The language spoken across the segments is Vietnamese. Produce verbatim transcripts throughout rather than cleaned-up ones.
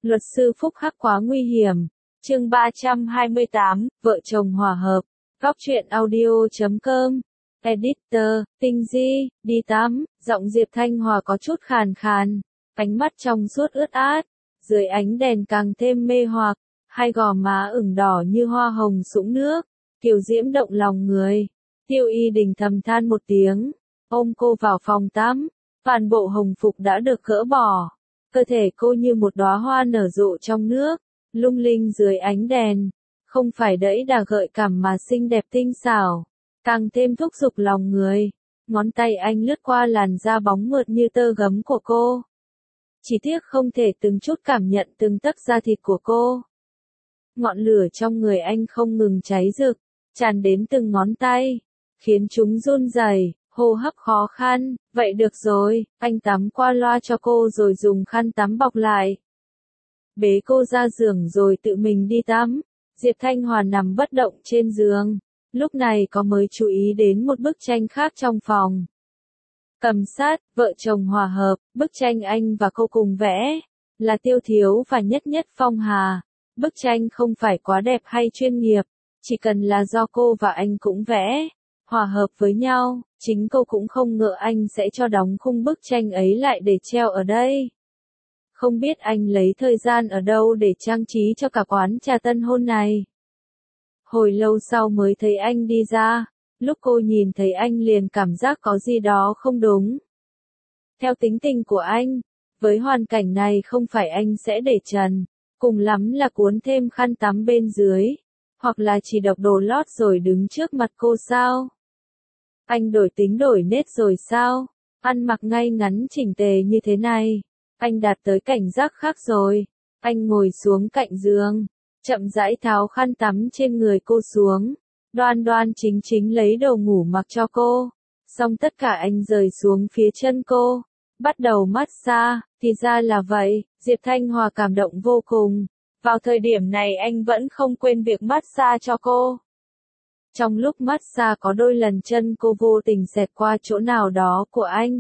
Luật sư phúc hắc quá nguy hiểm. Chương ba trăm hai mươi tám, vợ chồng hòa hợp. Góc truyện audio chấm com. Editor, Tinh Di, đi tắm. Giọng Diệp Thanh Hòa có chút khàn khàn. Ánh mắt trong suốt ướt át. Dưới ánh đèn càng thêm mê hoặc. Hai gò má ửng đỏ như hoa hồng sũng nước. Kiều diễm động lòng người. Tiêu Y Đình thầm than một tiếng. Ôm cô vào phòng tắm. Toàn bộ hồng phục đã được gỡ bỏ. Cơ thể cô như một đóa hoa nở rộ trong nước, lung linh dưới ánh đèn, không phải đẫy đà gợi cảm mà xinh đẹp tinh xảo, càng thêm thúc giục lòng người. Ngón tay anh lướt qua làn da bóng mượt như tơ gấm của cô. Chỉ tiếc không thể từng chút cảm nhận từng tấc da thịt của cô. Ngọn lửa trong người anh không ngừng cháy rực, tràn đến từng ngón tay, khiến chúng run rẩy. Hô hấp khó khăn, vậy được rồi, anh tắm qua loa cho cô rồi dùng khăn tắm bọc lại. Bế cô ra giường rồi tự mình đi tắm. Diệp Thanh Hòa nằm bất động trên giường, lúc này có mới chú ý đến một bức tranh khác trong phòng. Cầm sát, vợ chồng hòa hợp, bức tranh anh và cô cùng vẽ, là Tiêu Thiếu và Nhất Nhất Phong Hà. Bức tranh không phải quá đẹp hay chuyên nghiệp, chỉ cần là do cô và anh cũng vẽ, hòa hợp với nhau. Chính cô cũng không ngờ anh sẽ cho đóng khung bức tranh ấy lại để treo ở đây. Không biết anh lấy thời gian ở đâu để trang trí cho cả quán trà tân hôn này. Hồi lâu sau mới thấy anh đi ra, lúc cô nhìn thấy anh liền cảm giác có gì đó không đúng. Theo tính tình của anh, với hoàn cảnh này không phải anh sẽ để trần, cùng lắm là cuốn thêm khăn tắm bên dưới, hoặc là chỉ độc đồ lót rồi đứng trước mặt cô sao? Anh đổi tính đổi nết rồi sao? Ăn mặc ngay ngắn chỉnh tề như thế này. Anh đạt tới cảnh giác khác rồi. Anh ngồi xuống cạnh giường, chậm rãi tháo khăn tắm trên người cô xuống. Đoan đoan chính chính lấy đồ ngủ mặc cho cô. Xong tất cả anh rời xuống phía chân cô. Bắt đầu massage, thì ra là vậy. Diệp Thanh Hòa cảm động vô cùng. Vào thời điểm này anh vẫn không quên việc massage cho cô. Trong lúc massage có đôi lần chân cô vô tình xẹt qua chỗ nào đó của anh.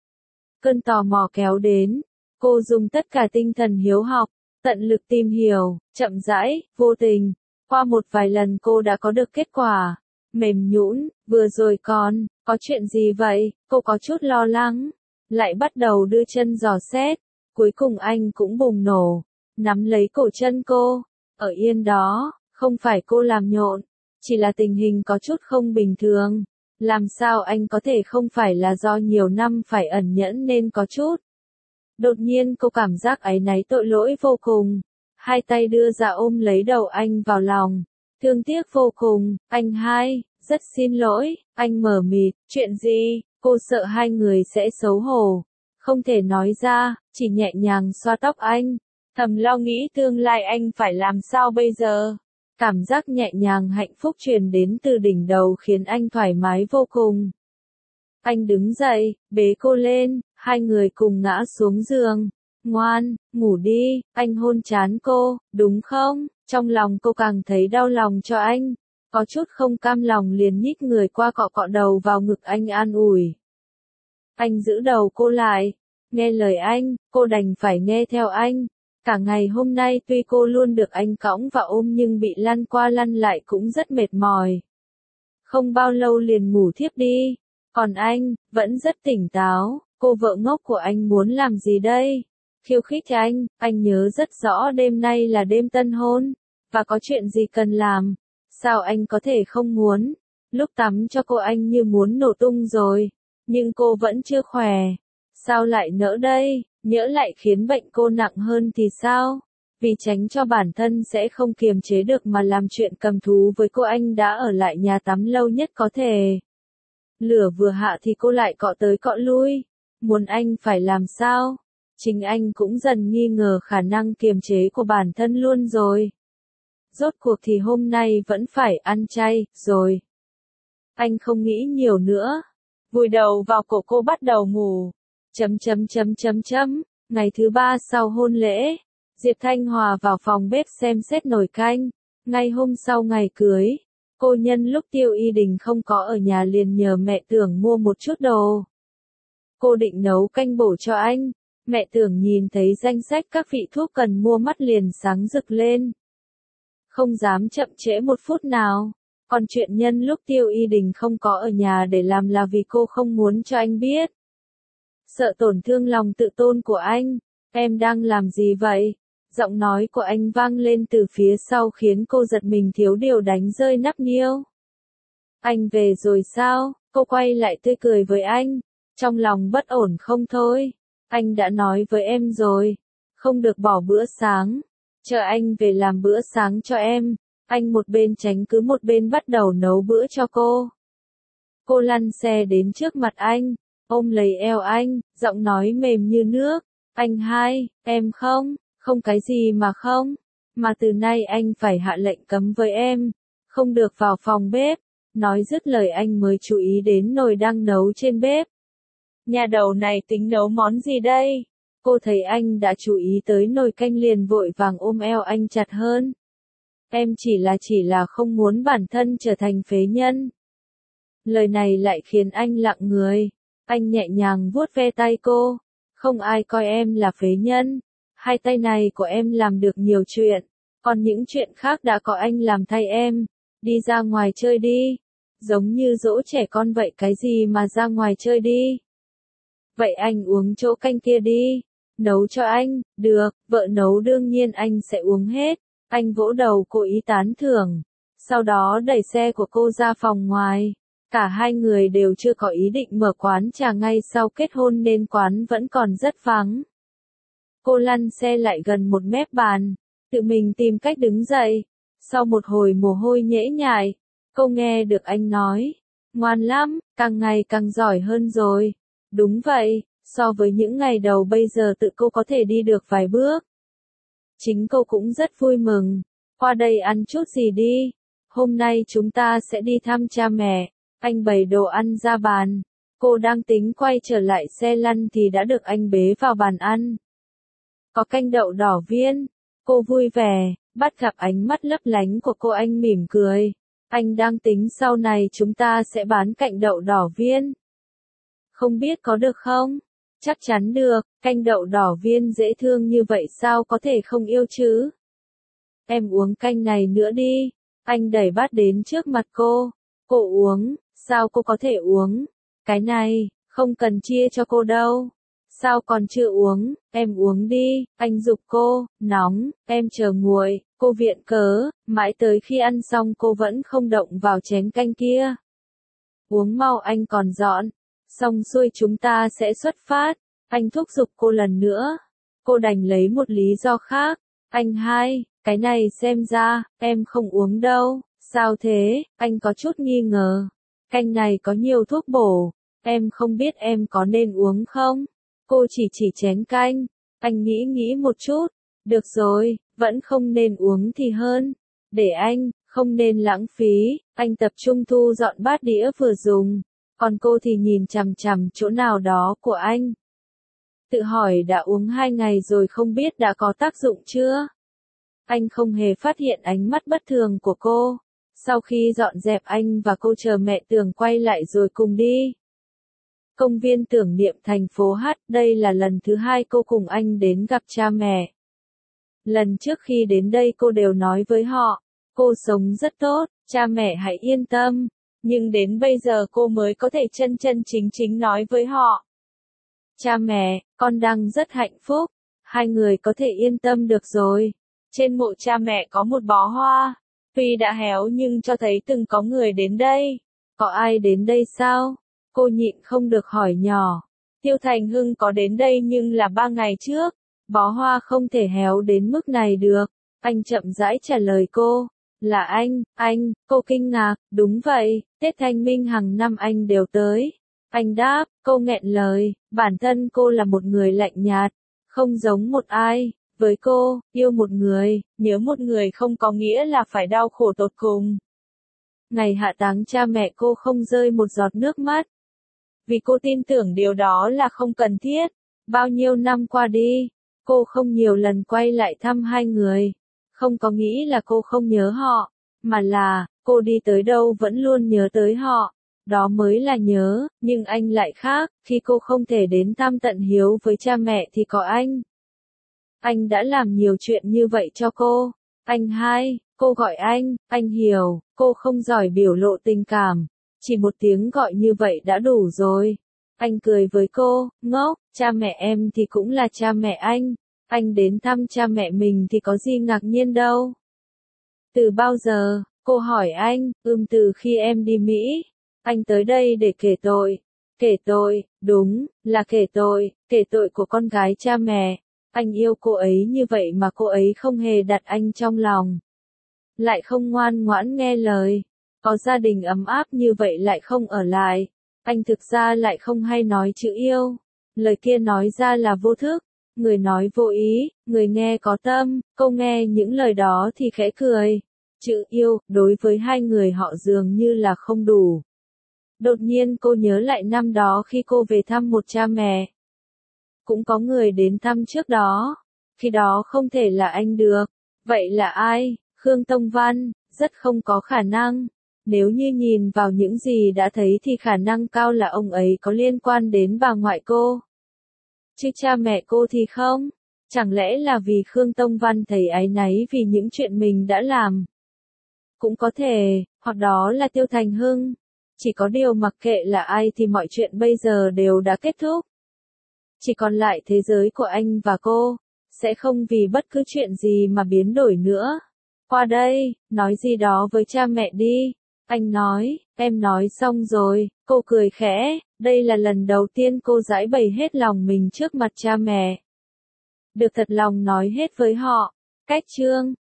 Cơn tò mò kéo đến, cô dùng tất cả tinh thần hiếu học, tận lực tìm hiểu, chậm rãi, vô tình. Qua một vài lần cô đã có được kết quả. Mềm nhũn, vừa rồi còn, có chuyện gì vậy? Cô có chút lo lắng, lại bắt đầu đưa chân dò xét. Cuối cùng anh cũng bùng nổ, nắm lấy cổ chân cô. Ở yên đó, không phải cô làm nhộn. Chỉ là tình hình có chút không bình thường. Làm sao anh có thể không phải là do nhiều năm phải ẩn nhẫn nên có chút. Đột nhiên cô cảm giác áy náy tội lỗi vô cùng. Hai tay đưa ra ôm lấy đầu anh vào lòng. Thương tiếc vô cùng, anh hai, rất xin lỗi, anh mờ mịt, chuyện gì, cô sợ hai người sẽ xấu hổ. Không thể nói ra, chỉ nhẹ nhàng xoa tóc anh. Thầm lo nghĩ tương lai anh phải làm sao bây giờ. Cảm giác nhẹ nhàng hạnh phúc truyền đến từ đỉnh đầu khiến anh thoải mái vô cùng. Anh đứng dậy, bế cô lên, hai người cùng ngã xuống giường. Ngoan, ngủ đi, anh hôn trán cô, đúng không? Trong lòng cô càng thấy đau lòng cho anh. Có chút không cam lòng liền nhích người qua cọ cọ đầu vào ngực anh an ủi. Anh giữ đầu cô lại. Nghe lời anh, cô đành phải nghe theo anh. Cả ngày hôm nay tuy cô luôn được anh cõng và ôm nhưng bị lăn qua lăn lại cũng rất mệt mỏi. Không bao lâu liền ngủ thiếp đi. Còn anh, vẫn rất tỉnh táo. Cô vợ ngốc của anh muốn làm gì đây? Khiêu khích anh, anh nhớ rất rõ đêm nay là đêm tân hôn. Và có chuyện gì cần làm? Sao anh có thể không muốn? Lúc tắm cho cô anh như muốn nổ tung rồi. Nhưng cô vẫn chưa khỏe. Sao lại nỡ đây? Nhỡ lại khiến bệnh cô nặng hơn thì sao? Vì tránh cho bản thân sẽ không kiềm chế được mà làm chuyện cầm thú với cô anh đã ở lại nhà tắm lâu nhất có thể. Lửa vừa hạ thì cô lại cọ tới cọ lui. Muốn anh phải làm sao? Chính anh cũng dần nghi ngờ khả năng kiềm chế của bản thân luôn rồi. Rốt cuộc thì hôm nay vẫn phải ăn chay, rồi. Anh không nghĩ nhiều nữa. Vùi đầu vào cổ cô bắt đầu ngủ. Chấm chấm chấm chấm chấm, ngày thứ ba sau hôn lễ, Diệp Thanh Hòa vào phòng bếp xem xét nồi canh. Ngay hôm sau ngày cưới, cô nhân lúc Tiêu Y Đình không có ở nhà liền nhờ mẹ Tưởng mua một chút đồ. Cô định nấu canh bổ cho anh, Mẹ Tưởng nhìn thấy danh sách các vị thuốc cần mua mắt liền sáng rực lên. Không dám chậm trễ một phút nào. Còn chuyện nhân lúc Tiêu Y Đình không có ở nhà để làm là vì cô không muốn cho anh biết. Sợ tổn thương lòng tự tôn của anh. Em đang làm gì vậy? Giọng nói của anh vang lên từ phía sau khiến cô giật mình thiếu điều đánh rơi nắp niêu. Anh về rồi sao? Cô quay lại tươi cười với anh. Trong lòng bất ổn không thôi. Anh đã nói với em rồi. Không được bỏ bữa sáng. Chờ anh về làm bữa sáng cho em. Anh một bên tránh cứ một bên bắt đầu nấu bữa cho cô. Cô lăn xe đến trước mặt anh. Ôm lấy eo anh. Giọng nói mềm như nước. Anh hai, em không. Không cái gì mà không. Mà từ nay anh phải hạ lệnh cấm với em. Không được vào phòng bếp. Nói dứt lời anh mới chú ý đến nồi đang nấu trên bếp. Nhà đầu này tính nấu món gì đây? Cô thấy anh đã chú ý tới nồi canh liền vội vàng ôm eo anh chặt hơn. Em chỉ là chỉ là không muốn bản thân trở thành phế nhân. Lời này lại khiến anh lặng người. Anh nhẹ nhàng vuốt ve tay cô. Không ai coi em là phế nhân. Hai tay này của em làm được nhiều chuyện. Còn những chuyện khác đã có anh làm thay em. Đi ra ngoài chơi đi. Giống như dỗ trẻ con vậy, cái gì mà ra ngoài chơi đi. Vậy anh uống chỗ canh kia đi. Nấu cho anh. Được, vợ nấu đương nhiên anh sẽ uống hết. Anh vỗ đầu cô ý tán thưởng. Sau đó đẩy xe của cô ra phòng ngoài. Cả hai người đều chưa có ý định mở quán trà ngay sau kết hôn nên quán vẫn còn rất vắng. Cô lăn xe lại gần một mép bàn. Tự mình tìm cách đứng dậy. Sau một hồi mồ hôi nhễ nhại. Cô nghe được anh nói. Ngoan lắm, càng ngày càng giỏi hơn rồi. Đúng vậy, so với những ngày đầu bây giờ tự cô có thể đi được vài bước. Chính cô cũng rất vui mừng. Qua đây ăn chút gì đi. Hôm nay chúng ta sẽ đi thăm cha mẹ. Anh bày đồ ăn ra bàn. Cô đang tính quay trở lại xe lăn thì đã được anh bế vào bàn ăn. Có canh đậu đỏ viên. Cô vui vẻ, bắt gặp ánh mắt lấp lánh của cô anh mỉm cười. Anh đang tính sau này chúng ta sẽ bán canh đậu đỏ viên. Không biết có được không? Chắc chắn được, canh đậu đỏ viên dễ thương như vậy sao có thể không yêu chứ? Em uống canh này nữa đi. Anh đẩy bát đến trước mặt cô. Cô uống, sao cô có thể uống? Cái này, không cần chia cho cô đâu. Sao còn chưa uống, em uống đi, anh giục cô, nóng, em chờ nguội, cô viện cớ, mãi tới khi ăn xong cô vẫn không động vào chén canh kia. Uống mau anh còn dọn, xong xuôi chúng ta sẽ xuất phát, anh thúc giục cô lần nữa. Cô đành lấy một lý do khác, anh hai, cái này xem ra, em không uống đâu, sao thế, anh có chút nghi ngờ. Canh này có nhiều thuốc bổ, em không biết em có nên uống không? Cô chỉ chỉ chén canh, anh nghĩ nghĩ một chút, được rồi, vẫn không nên uống thì hơn, để anh, không nên lãng phí, anh tập trung thu dọn bát đĩa vừa dùng, còn cô thì nhìn chằm chằm chỗ nào đó của anh. Tự hỏi đã uống hai ngày rồi không biết đã có tác dụng chưa? Anh không hề phát hiện ánh mắt bất thường của cô, sau khi dọn dẹp anh và cô chờ mẹ Tưởng quay lại rồi cùng đi. Công viên tưởng niệm thành phố H, đây là lần thứ hai cô cùng anh đến gặp cha mẹ. Lần trước khi đến đây cô đều nói với họ, cô sống rất tốt, cha mẹ hãy yên tâm, nhưng đến bây giờ cô mới có thể chân chân chính chính nói với họ. Cha mẹ, con đang rất hạnh phúc, hai người có thể yên tâm được rồi. Trên mộ cha mẹ có một bó hoa, tuy đã héo nhưng cho thấy từng có người đến đây. Có ai đến đây sao? Cô nhịn không được hỏi nhỏ. Tiêu Thành Hưng có đến đây nhưng là ba ngày trước. Bó hoa không thể héo đến mức này được. Anh chậm rãi trả lời cô. Là anh, anh, cô kinh ngạc, đúng vậy, Tết Thanh Minh hàng năm anh đều tới. Anh đáp, cô nghẹn lời, bản thân cô là một người lạnh nhạt, không giống một ai. Với cô, yêu một người, nhớ một người không có nghĩa là phải đau khổ tột cùng. Ngày hạ táng cha mẹ cô không rơi một giọt nước mắt. Vì cô tin tưởng điều đó là không cần thiết. Bao nhiêu năm qua đi, cô không nhiều lần quay lại thăm hai người. Không có nghĩ là cô không nhớ họ, mà là, cô đi tới đâu vẫn luôn nhớ tới họ. đó mới là nhớ, nhưng anh lại khác, khi cô không thể đến thăm tận hiếu với cha mẹ thì có anh. Anh đã làm nhiều chuyện như vậy cho cô. Anh hai, cô gọi anh, anh hiểu, cô không giỏi biểu lộ tình cảm. Chỉ một tiếng gọi như vậy đã đủ rồi. Anh cười với cô, ngốc, cha mẹ em thì cũng là cha mẹ anh. Anh đến thăm cha mẹ mình thì có gì ngạc nhiên đâu. Từ bao giờ, cô hỏi anh, ừm từ khi em đi Mỹ. Anh tới đây để kể tội. Kể tội, đúng, là kể tội, kể tội của con gái cha mẹ. Anh yêu cô ấy như vậy mà cô ấy không hề đặt anh trong lòng. Lại không ngoan ngoãn nghe lời. Có gia đình ấm áp như vậy lại không ở lại. Anh thực ra lại không hay nói chữ yêu. Lời kia nói ra là vô thức. Người nói vô ý, người nghe có tâm. Cô nghe những lời đó thì khẽ cười. Chữ yêu, đối với hai người họ dường như là không đủ. Đột nhiên cô nhớ lại năm đó khi cô về thăm một cha mẹ. Cũng có người đến thăm trước đó. Khi đó không thể là anh được. Vậy là ai? Khương Tông Văn, rất không có khả năng. Nếu như nhìn vào những gì đã thấy thì khả năng cao là ông ấy có liên quan đến bà ngoại cô. Chứ cha mẹ cô thì không. Chẳng lẽ là vì Khương Tông Văn thấy áy náy vì những chuyện mình đã làm? Cũng có thể, hoặc đó là Tiêu Thành Hưng. Chỉ có điều mặc kệ là ai thì mọi chuyện bây giờ đều đã kết thúc. Chỉ còn lại thế giới của anh và cô, sẽ không vì bất cứ chuyện gì mà biến đổi nữa. Qua đây, nói gì đó với cha mẹ đi. Anh nói, em nói xong rồi, cô cười khẽ, đây là lần đầu tiên cô giải bày hết lòng mình trước mặt cha mẹ. Được thật lòng nói hết với họ. Cách chương